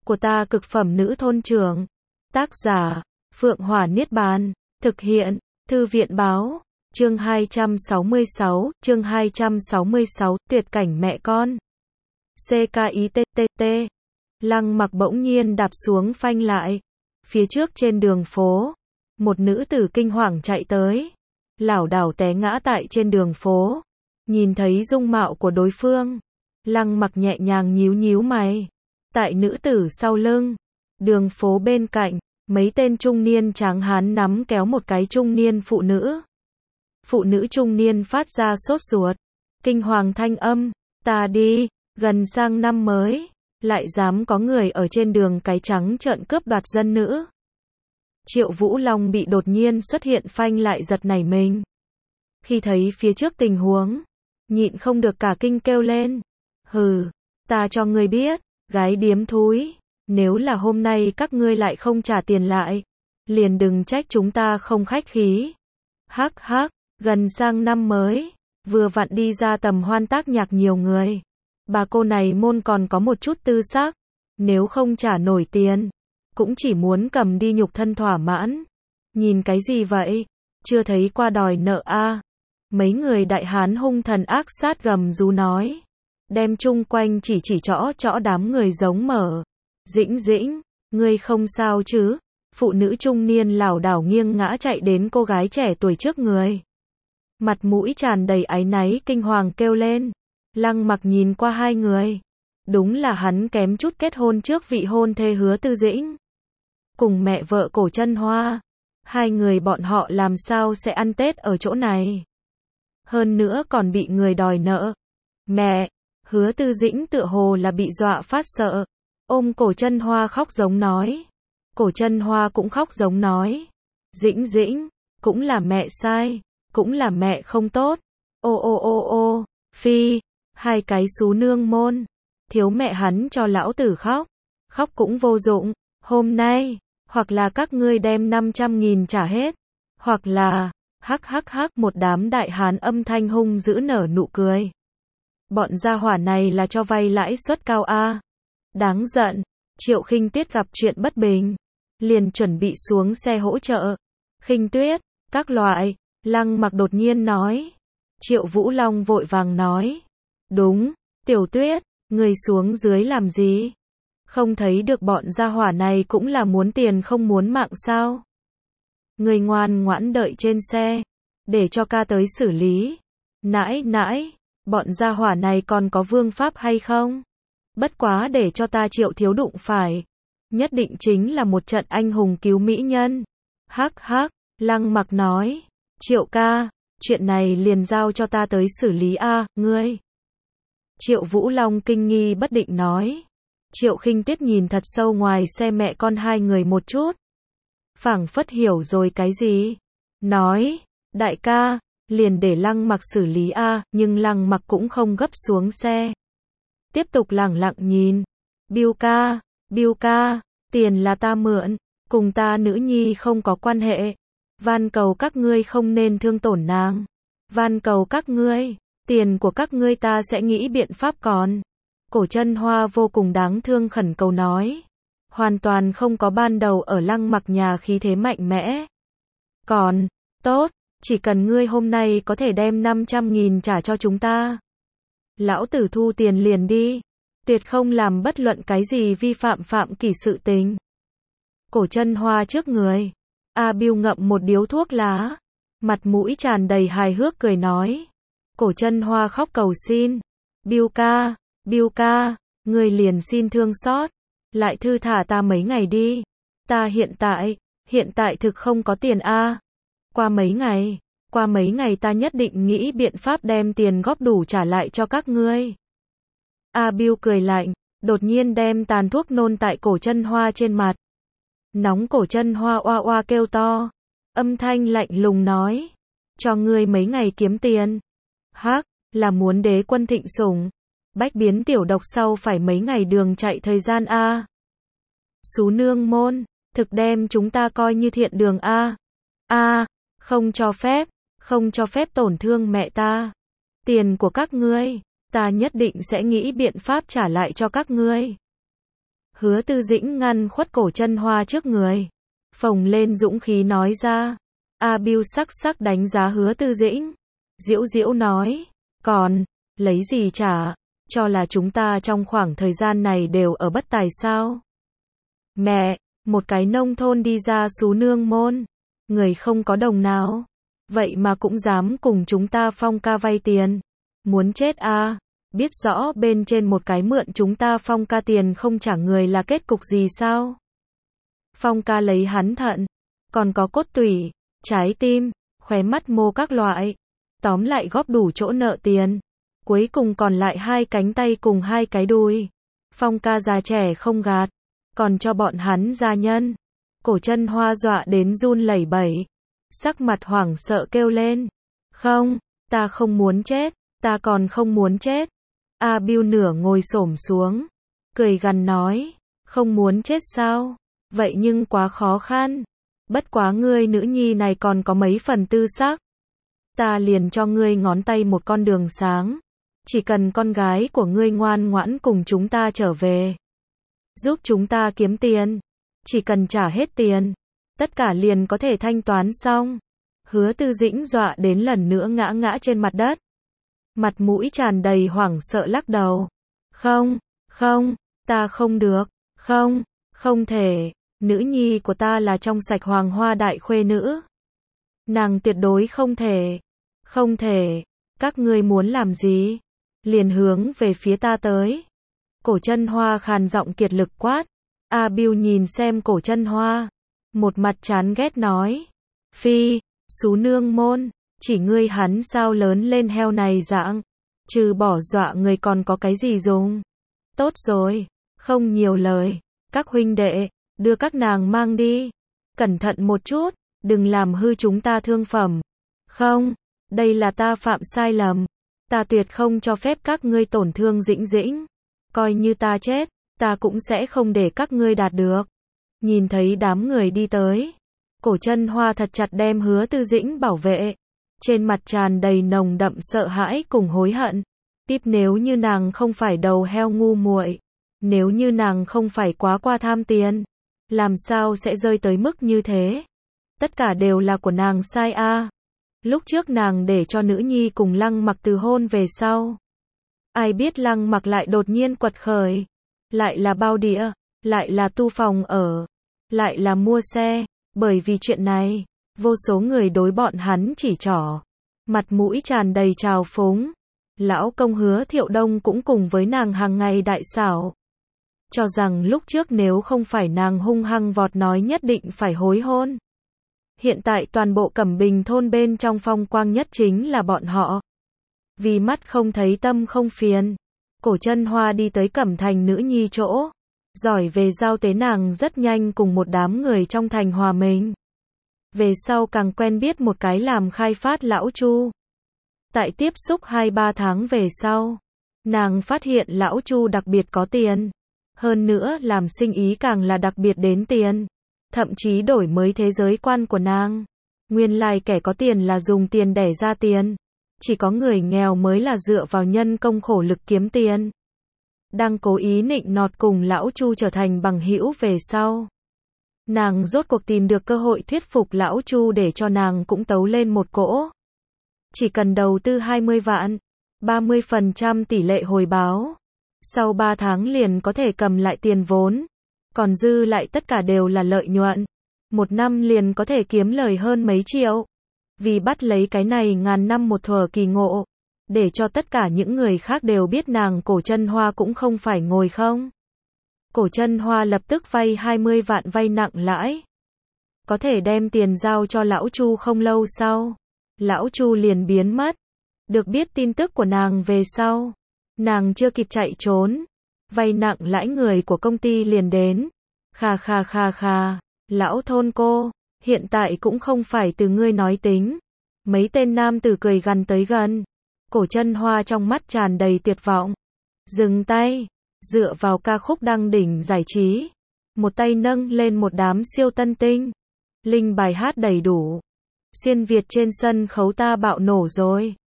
của ta cực phẩm nữ thôn trưởng. Tác giả, Phượng Hỏa Niết Bàn. Thực hiện, Thư viện Báo. Chương 266, tuyệt cảnh mẹ con. CKITTT. Lăng Mặc bỗng nhiên đạp xuống phanh lại. Phía trước trên đường phố, một nữ tử kinh hoàng chạy tới, lảo đảo té ngã tại trên đường phố. Nhìn thấy dung mạo của đối phương, Lăng Mặc nhẹ nhàng nhíu nhíu mày. Tại nữ tử sau lưng, đường phố bên cạnh, mấy tên trung niên tráng hán nắm kéo một cái trung niên phụ nữ. Phụ nữ trung niên phát ra sốt ruột, kinh hoàng thanh âm, ta đi, gần sang năm mới, lại dám có người ở trên đường cái trắng trợn cướp đoạt dân nữ. Triệu Vũ Long bị đột nhiên xuất hiện phanh lại giật nảy mình. Khi thấy phía trước tình huống, nhịn không được cả kinh kêu lên. Hừ, ta cho ngươi biết, gái điếm thúi, nếu là hôm nay các ngươi lại không trả tiền lại, liền đừng trách chúng ta không khách khí. Hắc hắc, gần sang năm mới, vừa vặn đi ra tầm hoan tác nhạc nhiều người. Bà cô này môn còn có một chút tư sắc, nếu không trả nổi tiền, cũng chỉ muốn cầm đi nhục thân thỏa mãn. Nhìn cái gì vậy? Chưa thấy qua đòi nợ a? Mấy người đại hán hung thần ác sát gầm rú nói, đem chung quanh chỉ trõ đám người giống mở. Dĩnh Dĩnh, ngươi không sao chứ? Phụ nữ trung niên lảo đảo nghiêng ngã chạy đến cô gái trẻ tuổi trước người. Mặt mũi tràn đầy áy náy kinh hoàng kêu lên. Lăng Mặc nhìn qua hai người. Đúng là hắn kém chút kết hôn trước vị hôn thê Hứa Tư Dĩnh. Cùng mẹ vợ Cổ Chân Hoa. Hai người bọn họ làm sao sẽ ăn Tết ở chỗ này? Hơn nữa còn bị người đòi nợ. Mẹ, Hứa Tư Dĩnh tựa hồ là bị dọa phát sợ. Ôm Cổ Chân Hoa khóc giống nói. Cổ Chân Hoa cũng khóc giống nói. Dĩnh Dĩnh, cũng là mẹ sai, cũng là mẹ không tốt. Ô, phi, hai cái xú nương môn. Thiếu mẹ hắn cho lão tử khóc. Khóc cũng vô dụng. Hôm nay, hoặc là các ngươi đem 500.000 trả hết, hoặc là, hắc, một đám đại hán âm thanh hung dữ nở nụ cười. Bọn gia hỏa này là cho vay lãi suất cao a. Đáng giận. Triệu Khinh Tuyết gặp chuyện bất bình, liền chuẩn bị xuống xe hỗ trợ. Khinh Tuyết, các loại. Lăng Mặc đột nhiên nói. Triệu Vũ Long vội vàng nói. Đúng, Tiểu Tuyết, người xuống dưới làm gì? Không thấy được bọn gia hỏa này cũng là muốn tiền không muốn mạng sao? Người ngoan ngoãn đợi trên xe, để cho ca tới xử lý. Nãi, bọn gia hỏa này còn có vương pháp hay không? Bất quá để cho ta Triệu thiếu đụng phải, nhất định chính là một trận anh hùng cứu mỹ nhân. Hắc, Lăng Mặc nói. Triệu ca, chuyện này liền giao cho ta tới xử lý a, ngươi. Triệu Vũ Long kinh nghi bất định nói. Triệu Khinh Tuyết nhìn thật sâu ngoài xe mẹ con hai người một chút. Phảng phất hiểu rồi cái gì. Nói, đại ca, liền để Lăng Mặc xử lý a, nhưng Lăng Mặc cũng không gấp xuống xe. Tiếp tục lẳng lặng nhìn. Biêu ca, tiền là ta mượn, cùng ta nữ nhi không có quan hệ. Van cầu các ngươi không nên thương tổn nàng. Van cầu các ngươi, tiền của các ngươi ta sẽ nghĩ biện pháp còn. Cổ Chân Hoa vô cùng đáng thương khẩn cầu nói. Hoàn toàn không có ban đầu ở Lăng Mặc nhà khí thế mạnh mẽ. Còn, tốt, chỉ cần ngươi hôm nay có thể đem 500.000 trả cho chúng ta. Lão tử thu tiền liền đi. Tuyệt không làm bất luận cái gì vi phạm kỷ sự tình. Cổ Chân Hoa trước người. A Biêu ngậm một điếu thuốc lá. Mặt mũi tràn đầy hài hước cười nói. Cổ Chân Hoa khóc cầu xin. Biêu ca, ngươi liền xin thương xót. Lại thư thả ta mấy ngày đi. Ta hiện tại thực không có tiền a. Qua mấy ngày ta nhất định nghĩ biện pháp đem tiền góp đủ trả lại cho các ngươi. A Biêu cười lạnh, đột nhiên đem tàn thuốc nôn tại Cổ Chân Hoa trên mặt. Nóng Cổ Chân Hoa oa kêu to, âm thanh lạnh lùng nói, cho ngươi mấy ngày kiếm tiền. Hắc, là muốn đế quân thịnh sủng, bách biến tiểu độc sau phải mấy ngày đường chạy thời gian a. Xú nương môn, thực đem chúng ta coi như thiện đường a. Không cho phép tổn thương mẹ ta. Tiền của các ngươi, ta nhất định sẽ nghĩ biện pháp trả lại cho các ngươi. Hứa Tư Dĩnh ngăn khuất Cổ Chân Hoa trước người, phồng lên dũng khí nói ra. A Bưu sắc sắc đánh giá Hứa Tư Dĩnh, giễu giễu nói, còn, lấy gì trả, cho là chúng ta trong khoảng thời gian này đều ở bất tài sao? Mẹ, một cái nông thôn đi ra xú nương môn, người không có đồng nào, vậy mà cũng dám cùng chúng ta Phong ca vay tiền, muốn chết à, biết rõ bên trên một cái mượn chúng ta Phong ca tiền không trả người là kết cục gì sao? Phong ca lấy hắn thận, còn có cốt tủy, trái tim, khóe mắt mô các loại, tóm lại góp đủ chỗ nợ tiền, cuối cùng còn lại 2 cánh tay cùng 2 cái đùi. Phong ca già trẻ không gạt, còn cho bọn hắn gia nhân. Cổ Chân Hoa dọa đến run lẩy bẩy, sắc mặt hoảng sợ kêu lên, không, ta không muốn chết, ta còn không muốn chết. A Bưu nửa ngồi xổm xuống, cười gằn nói, không muốn chết sao, vậy nhưng quá khó khăn, bất quá ngươi nữ nhi này còn có mấy phần tư sắc, ta liền cho ngươi ngón tay một con đường sáng, chỉ cần con gái của ngươi ngoan ngoãn cùng chúng ta trở về, giúp chúng ta kiếm tiền, chỉ cần trả hết tiền, tất cả liền có thể thanh toán xong. Hứa Tư Dĩnh dọa đến lần nữa ngã ngã trên mặt đất, mặt mũi tràn đầy hoảng sợ lắc đầu, không, không, ta không được, không, không thể, nữ nhi của ta là trong sạch hoàng hoa đại khuê nữ, nàng tuyệt đối không thể, không thể, các ngươi muốn làm gì, liền hướng về phía ta tới. Cổ Chân Hoa khàn giọng kiệt lực quát. A Bưu nhìn xem Cổ Chân Hoa, một mặt chán ghét nói, phi, xú nương môn, chỉ ngươi hắn sao lớn lên heo này dạng, trừ bỏ dọa người còn có cái gì dùng. Tốt rồi, không nhiều lời, các huynh đệ, đưa các nàng mang đi, cẩn thận một chút, đừng làm hư chúng ta thương phẩm. Không, đây là ta phạm sai lầm, ta tuyệt không cho phép các ngươi tổn thương Dĩnh Dĩnh, coi như ta chết, ta cũng sẽ không để các ngươi đạt được. Nhìn thấy đám người đi tới, Cổ Chân Hoa thật chặt đem Hứa Tư Dĩnh bảo vệ, trên mặt tràn đầy nồng đậm sợ hãi cùng hối hận. Tiếp nếu như nàng không phải đầu heo ngu muội, nếu như nàng không phải quá qua tham tiền, làm sao sẽ rơi tới mức như thế? Tất cả đều là của nàng sai a. Lúc trước nàng để cho nữ nhi cùng Lăng Mặc từ hôn về sau, ai biết Lăng Mặc lại đột nhiên quật khởi, lại là bao đĩa, lại là tu phòng ở, lại là mua xe, bởi vì chuyện này, vô số người đối bọn hắn chỉ trỏ, mặt mũi tràn đầy trào phúng. Lão công Hứa Thiệu Đông cũng cùng với nàng hàng ngày đại xảo, cho rằng lúc trước nếu không phải nàng hung hăng vọt nói nhất định phải hối hôn. Hiện tại toàn bộ Cẩm Bình thôn bên trong phong quang nhất chính là bọn họ. Vì mắt không thấy tâm không phiền, Cổ Chân Hoa đi tới Cẩm Thành nữ nhi chỗ, giỏi về giao tế nàng rất nhanh cùng một đám người trong thành hòa mình. Về sau càng quen biết một cái làm khai phát lão Chu. Tại tiếp xúc 2-3 tháng về sau, nàng phát hiện lão Chu đặc biệt có tiền, hơn nữa làm sinh ý càng là đặc biệt đến tiền, thậm chí đổi mới thế giới quan của nàng. Nguyên lai kẻ có tiền là dùng tiền đẻ ra tiền, chỉ có người nghèo mới là dựa vào nhân công khổ lực kiếm tiền. Đang cố ý nịnh nọt cùng lão Chu trở thành bằng hữu về sau, nàng rốt cuộc tìm được cơ hội thuyết phục lão Chu để cho nàng cũng tấu lên một cỗ. Chỉ cần đầu tư 20 vạn, 30% tỷ lệ hồi báo, sau 3 tháng liền có thể cầm lại tiền vốn, còn dư lại tất cả đều là lợi nhuận. 1 năm liền có thể kiếm lời hơn mấy triệu. Vì bắt lấy cái này ngàn năm một thuở kỳ ngộ, để cho tất cả những người khác đều biết nàng Cổ Chân Hoa cũng không phải ngồi không. Cổ Chân Hoa lập tức vay 20 vạn vay nặng lãi. Có thể đem tiền giao cho lão Chu không lâu sau, lão Chu liền biến mất. Được biết tin tức của nàng về sau, nàng chưa kịp chạy trốn, vay nặng lãi người của công ty liền đến. Khà khà khà khà, lão thôn cô, hiện tại cũng không phải từ ngươi nói tính. Mấy tên nam tử cười gằn tới gần. Cổ Chân Hoa trong mắt tràn đầy tuyệt vọng. Dừng tay, dựa vào ca khúc đăng đỉnh giải trí, một tay nâng lên một đám siêu tân tinh. Linh bài hát đầy đủ. Xuyên Việt trên sân khấu ta bạo nổ rồi.